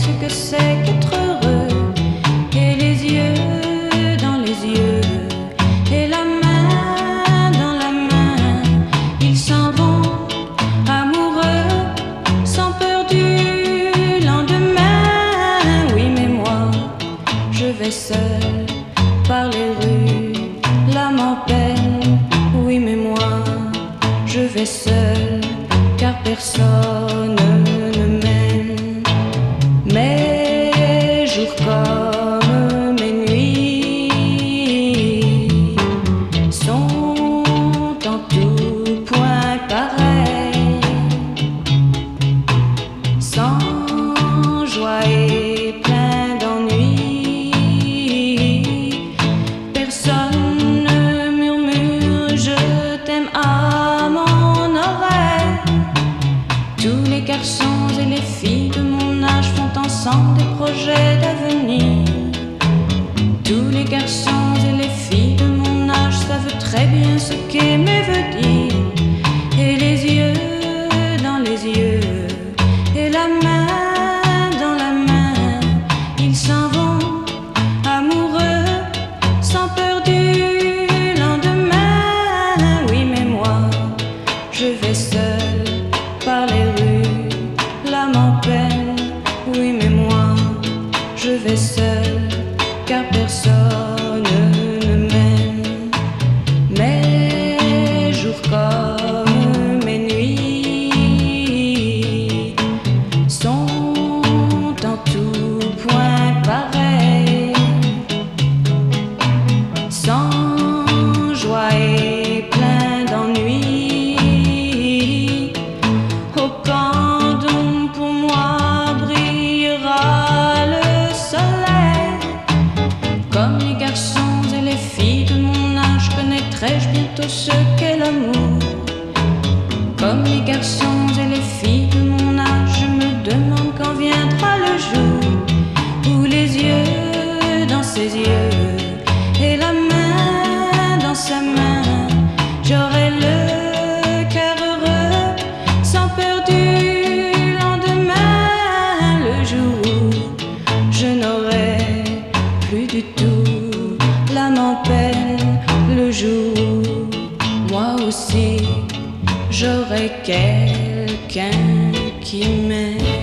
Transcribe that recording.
ce que c'est qu'être heureux. Et les yeux dans les yeux, et la main dans la main, ils s'en vont amoureux, sans peur du lendemain. Oui, mais moi, je vais seul par les rues, l'âme en peine. Oui, mais moi, je vais seul, car personne ne m'aime. Mes jours comme mes nuits sont en tout point pareils, sans joie et plein d'ennui. Personne ne murmure je t'aime à mon oreille. Tous les garçons et les filles de mon âge font ensemble des projets d'avenir. Tous les garçons et les filles de mon âge savent très bien ce qu'aimer veut dire. Et les yeux dans les yeux, et la main dans la main, ils s'en vont amoureux, sans peur du lendemain. Oui, mais moi, je vais seul par les rues, l'âme en peine. Oui, mais moi, je vais seul, car personne ne m'aime. Mes jours comme mes nuits sont en tout point pareils, sans joie et plein d'ennui. Oh, quand donc pour moi brillera le soleil, comme les garçons et les filles de mon âge, connaîtrai-je bientôt ce qu'est l'amour. Comme les garçons et les filles de mon âge, je me demande quand viendra le jour où les yeux dans ses yeux, et la main dans sa main, j'aurai le cœur heureux, sans peur du lendemain. Le jour où je n'aurai plus du tout l'âme en peine. Le jour où moi aussi j'aurai quelqu'un qui m'aime.